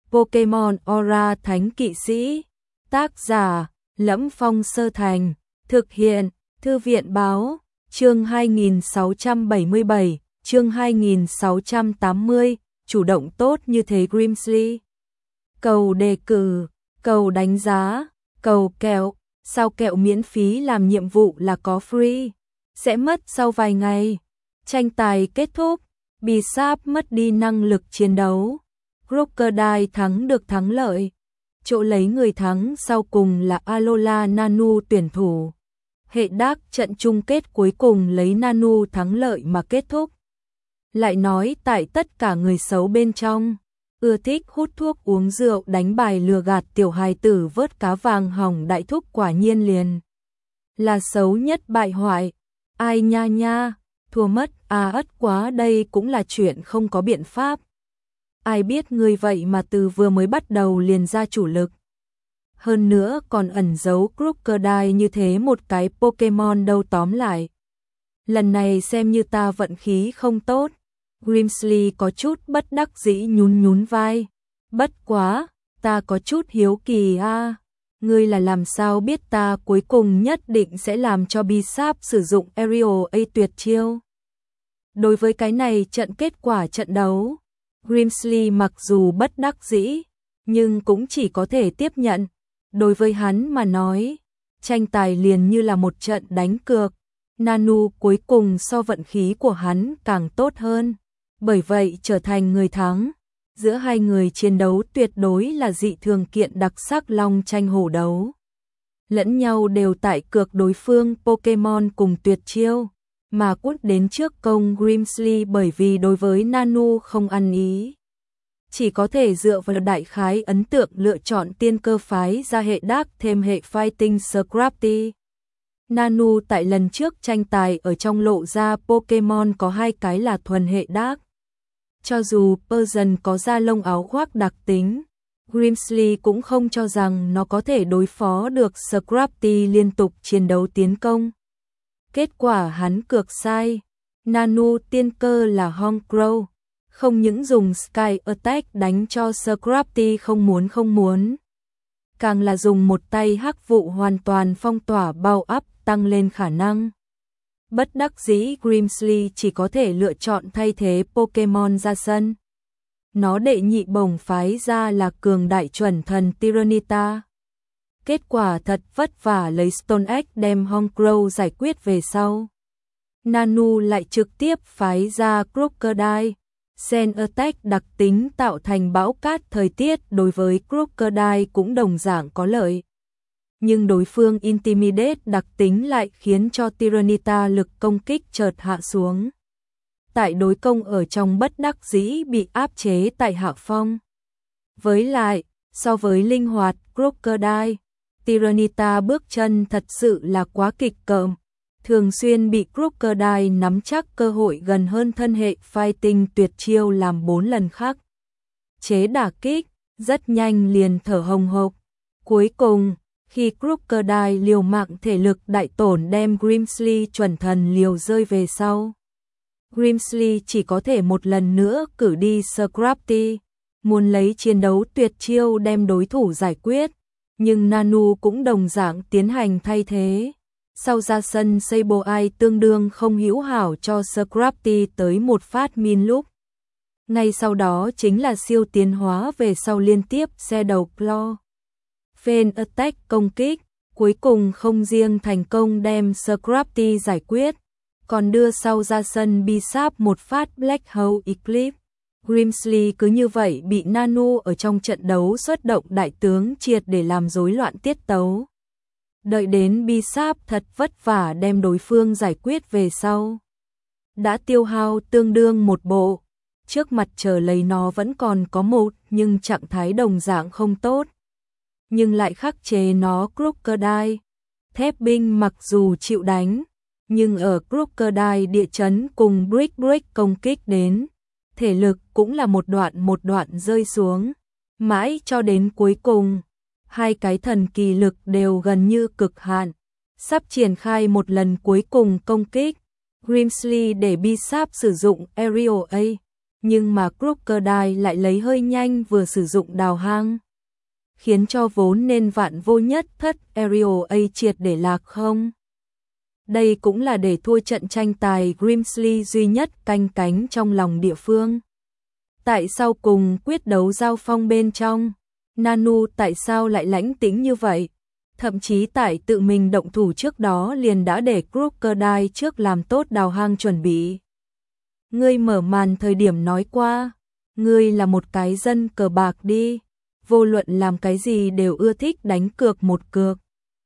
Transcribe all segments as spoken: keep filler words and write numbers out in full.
Pokemon Aura Thánh Kỵ Sĩ. Tác giả: Lẫm Phong Sơ Thành. Thực hiện: Thư viện báo. Chương hai nghìn sáu trăm bảy mươi bảy, chương hai nghìn sáu trăm tám mươi, chủ động tốt như thế Grimsley. Cầu đề cử, cầu đánh giá, cầu kẹo, sao kẹo miễn phí làm nhiệm vụ là có free, sẽ mất sau vài ngày. Tranh tài kết thúc, Bisharp mất đi năng lực chiến đấu. Crocodile thắng được thắng lợi. Chỗ lấy người thắng sau cùng là Alola Nanu tuyển thủ. Hệ Dark trận chung kết cuối cùng lấy Nanu thắng lợi mà kết thúc. Lại nói tại tất cả người xấu bên trong, ưa thích hút thuốc uống rượu đánh bài lừa gạt tiểu hài tử vớt cá vàng hỏng đại thúc quả nhiên liền là xấu nhất bại hoại. Ai nha nha, thua mất à, ất quá, đây cũng là chuyện không có biện pháp. Ai biết người vậy mà từ vừa mới bắt đầu liền ra chủ lực. Hơn nữa còn ẩn giấu Crocodile như thế một cái Pokemon đâu, tóm lại. Lần này xem như ta vận khí không tốt. Grimsley có chút bất đắc dĩ nhún nhún vai. Bất quá, ta có chút hiếu kỳ a. À. Ngươi là làm sao biết ta cuối cùng nhất định sẽ làm cho Bisharp sử dụng Aerial A tuyệt chiêu? Đối với cái này trận kết quả trận đấu, Grimsley mặc dù bất đắc dĩ, nhưng cũng chỉ có thể tiếp nhận. Đối với hắn mà nói, tranh tài liền như là một trận đánh cược. Nanu cuối cùng so vận khí của hắn càng tốt hơn, bởi vậy trở thành người thắng. Giữa hai người chiến đấu tuyệt đối là dị thường kiện đặc sắc, long tranh hổ đấu. Lẫn nhau đều tại cược đối phương Pokemon cùng tuyệt chiêu, mà quất đến trước công Grimsley bởi vì đối với Nanu không ăn ý. Chỉ có thể dựa vào đại khái ấn tượng lựa chọn tiên cơ phái ra hệ Dark thêm hệ Fighting Scrafty. Nanu tại lần trước tranh tài ở trong lộ ra Pokemon có hai cái là thuần hệ Dark. Cho dù Persian có da lông áo khoác đặc tính, Grimsley cũng không cho rằng nó có thể đối phó được Scrafty liên tục chiến đấu tiến công. Kết quả hắn cược sai. Nanu tiên cơ là Honchkrow, không những dùng Sky Attack đánh cho Scrafty không muốn không muốn, càng là dùng một tay hắc vụ hoàn toàn phong tỏa bao ắp tăng lên khả năng. Bất đắc dĩ Grimsley chỉ có thể lựa chọn thay thế Pokemon ra sân. Nó đệ nhị bổng phái ra là cường đại chuẩn thần Tyranitar. Kết quả thật vất vả lấy Stone Egg đem Honchkrow giải quyết về sau. Nanu lại trực tiếp phái ra Crocodile. Sen Attack đặc tính tạo thành bão cát thời tiết đối với Crocodile cũng đồng dạng có lợi. Nhưng đối phương Intimidate đặc tính lại khiến cho Tyranitar lực công kích chợt hạ xuống. Tại đối công ở trong bất đắc dĩ bị áp chế tại hạ phong. Với lại, so với linh hoạt Crocodile, Tyranitar bước chân thật sự là quá kịch cợm. Thường xuyên bị Crocodile nắm chắc cơ hội gần hơn thân hệ Fighting tuyệt chiêu làm bốn lần khác. Chế đả kích, rất nhanh liền thở hồng hộc. Cuối cùng, khi Crocodile liều mạng thể lực đại tổn đem Grimsley chuẩn thần liều rơi về sau, Grimsley chỉ có thể một lần nữa cử đi Scrafty, muốn lấy chiến đấu tuyệt chiêu đem đối thủ giải quyết, nhưng Nanu cũng đồng dạng tiến hành thay thế. Sau ra sân Sableye tương đương không hữu hảo cho Scrafty tới một phát min lúc. Ngay sau đó chính là siêu tiến hóa về sau liên tiếp xe đầu Claw. Fan Attack công kích, cuối cùng không riêng thành công đem Scrafty giải quyết, còn đưa sau ra sân Bisharp một phát Black Hole Eclipse. Grimsley cứ như vậy bị Nanu ở trong trận đấu xuất động đại tướng triệt để làm rối loạn tiết tấu. Đợi đến Bisharp thật vất vả đem đối phương giải quyết về sau, đã tiêu hao tương đương một bộ, trước mặt chờ lấy nó vẫn còn có một nhưng trạng thái đồng dạng không tốt. Nhưng lại khắc chế nó Crocodile. Thép binh mặc dù chịu đánh, nhưng ở Crocodile địa chấn cùng Brick Break công kích đến, thể lực cũng là một đoạn một đoạn rơi xuống, mãi cho đến cuối cùng. Hai cái thần kỳ lực đều gần như cực hạn, sắp triển khai một lần cuối cùng công kích. Grimsley để Bisharp sử dụng Aerial A, Nhưng mà Crocodile lại lấy hơi nhanh vừa sử dụng đào hang, khiến cho vốn nên vạn vô nhất thất Ariel A triệt để lạc không. Đây cũng là để thua trận tranh tài Grimsley duy nhất canh cánh trong lòng địa phương. Tại sao cùng quyết đấu giao phong bên trong, Nanu tại sao lại lãnh tĩnh như vậy? Thậm chí tại tự mình động thủ trước đó liền đã để Crocodile trước làm tốt đào hang chuẩn bị. Ngươi mở màn thời điểm nói qua, ngươi là một cái dân cờ bạc đi, vô luận làm cái gì đều ưa thích đánh cược một cược.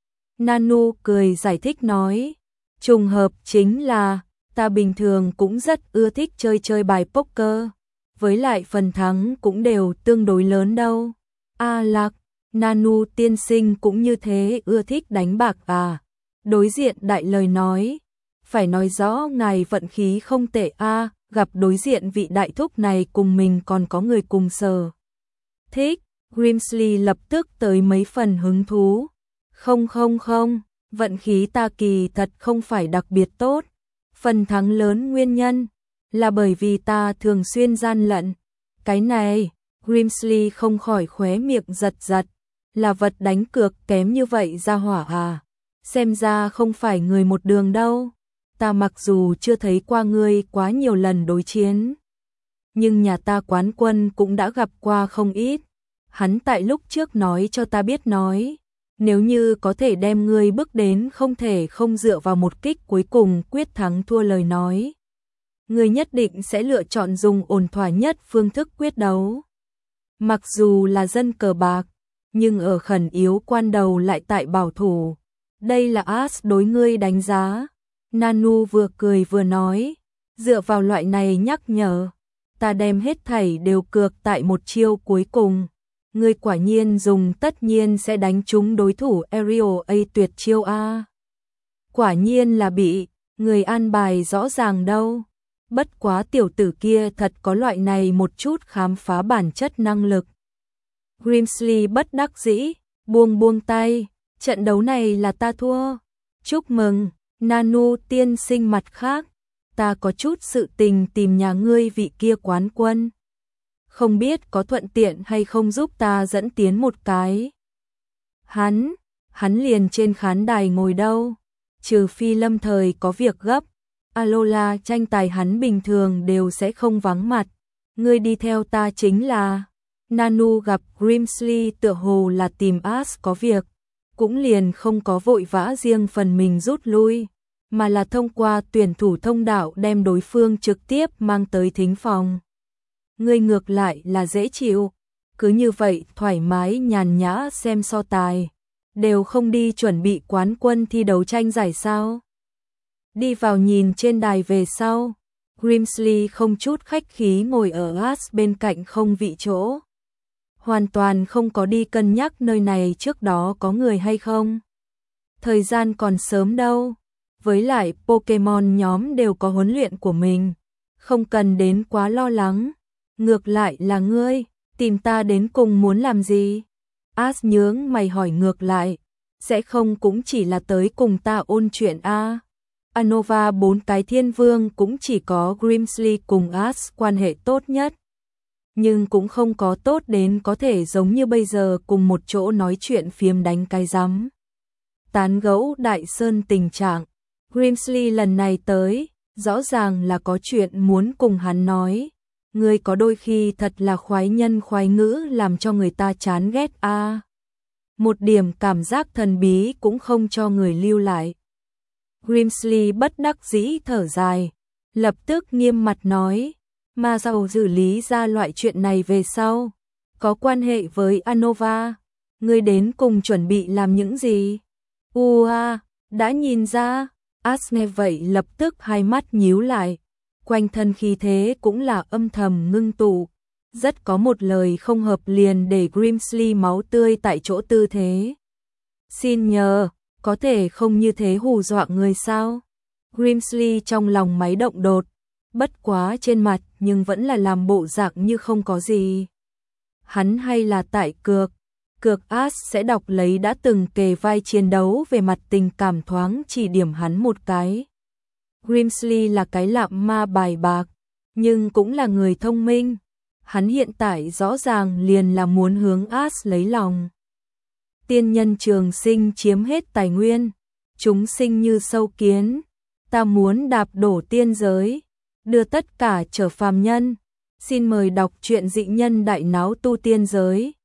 Nanu cười giải thích nói, trùng hợp chính là, ta bình thường cũng rất ưa thích chơi chơi bài poker, với lại phần thắng cũng đều tương đối lớn đâu. A Lạc, Nanu tiên sinh cũng như thế ưa thích đánh bạc à? Đối diện đại lời nói, phải nói rõ ngài vận khí không tệ a, gặp đối diện vị đại thúc này cùng mình còn có người cùng sở thích. Grimsley lập tức tới mấy phần hứng thú. Không không không, vận khí ta kỳ thật không phải đặc biệt tốt. Phần thắng lớn nguyên nhân là bởi vì ta thường xuyên gian lận. Cái này, Grimsley không khỏi khóe miệng giật giật, là vật đánh cược kém như vậy ra hỏa à? Xem ra không phải người một đường đâu. Ta mặc dù chưa thấy qua ngươi quá nhiều lần đối chiến, nhưng nhà ta quán quân cũng đã gặp qua không ít. Hắn tại lúc trước nói cho ta biết nói, nếu như có thể đem ngươi bước đến không thể không dựa vào một kích cuối cùng quyết thắng thua lời nói, ngươi nhất định sẽ lựa chọn dùng ổn thỏa nhất phương thức quyết đấu. Mặc dù là dân cờ bạc, nhưng ở khẩn yếu quan đầu lại tại bảo thủ. Đây là As đối ngươi đánh giá. Nanu vừa cười vừa nói, dựa vào loại này nhắc nhở, ta đem hết thảy đều cược tại một chiêu cuối cùng. Ngươi quả nhiên dùng tất nhiên sẽ đánh trúng đối thủ Ariel A tuyệt chiêu a. Quả nhiên là bị người an bài rõ ràng đâu. Bất quá tiểu tử kia thật có loại này một chút khám phá bản chất năng lực. Grimsley bất đắc dĩ, buông buông tay, trận đấu này là ta thua. Chúc mừng, Nanu tiên sinh. Mặt khác, ta có chút sự tình tìm nhà ngươi vị kia quán quân. Không biết có thuận tiện hay không giúp ta dẫn tiến một cái. Hắn, hắn liền trên khán đài ngồi đâu, trừ phi lâm thời có việc gấp. Alola tranh tài hắn bình thường đều sẽ không vắng mặt. Ngươi đi theo ta chính là. Nanu gặp Grimsley tựa hồ là tìm As có việc, cũng liền không có vội vã riêng phần mình rút lui, mà là thông qua tuyển thủ thông đạo đem đối phương trực tiếp mang tới thính phòng. Ngươi ngược lại là dễ chịu, cứ như vậy thoải mái nhàn nhã xem so tài, đều không đi chuẩn bị quán quân thi đấu tranh giải sao. Đi vào nhìn trên đài về sau, Grimsley không chút khách khí ngồi ở As bên cạnh không vị chỗ. Hoàn toàn không có đi cân nhắc nơi này trước đó có người hay không. Thời gian còn sớm đâu, với lại Pokemon nhóm đều có huấn luyện của mình, không cần đến quá lo lắng. Ngược lại là ngươi, tìm ta đến cùng muốn làm gì? As nhướng mày hỏi ngược lại, sẽ không cũng chỉ là tới cùng ta ôn chuyện a? À? Anova bốn cái thiên vương cũng chỉ có Grimsley cùng As quan hệ tốt nhất, nhưng cũng không có tốt đến có thể giống như bây giờ cùng một chỗ nói chuyện phiếm đánh cái rắm. Tán gẫu đại sơn tình trạng, Grimsley lần này tới, rõ ràng là có chuyện muốn cùng hắn nói. Ngươi có đôi khi thật là khoái nhân khoái ngữ làm cho người ta chán ghét a. À. Một điểm cảm giác thần bí cũng không cho người lưu lại. Grimsley bất đắc dĩ thở dài, lập tức nghiêm mặt nói, mà giàu xử lý ra loại chuyện này về sau, có quan hệ với Anova, ngươi đến cùng chuẩn bị làm những gì? Ua, à, đã nhìn ra. As nghe vậy lập tức hai mắt nhíu lại, quanh thân khí thế cũng là âm thầm ngưng tụ, rất có một lời không hợp liền để Grimsley máu tươi tại chỗ tư thế. Xin nhờ, có thể không như thế hù dọa người sao? Grimsley trong lòng máy động đột, bất quá trên mặt nhưng vẫn là làm bộ dạng như không có gì. Hắn hay là tại cược, cược As sẽ đọc lấy đã từng kề vai chiến đấu về mặt tình cảm thoáng chỉ điểm hắn một cái. Grimsley là cái lạm ma bài bạc, nhưng cũng là người thông minh. Hắn hiện tại rõ ràng liền là muốn hướng As lấy lòng. Tiên nhân trường sinh chiếm hết tài nguyên, chúng sinh như sâu kiến, ta muốn đạp đổ tiên giới, đưa tất cả trở phàm nhân. Xin mời đọc truyện Dị Nhân Đại Náo Tu Tiên Giới.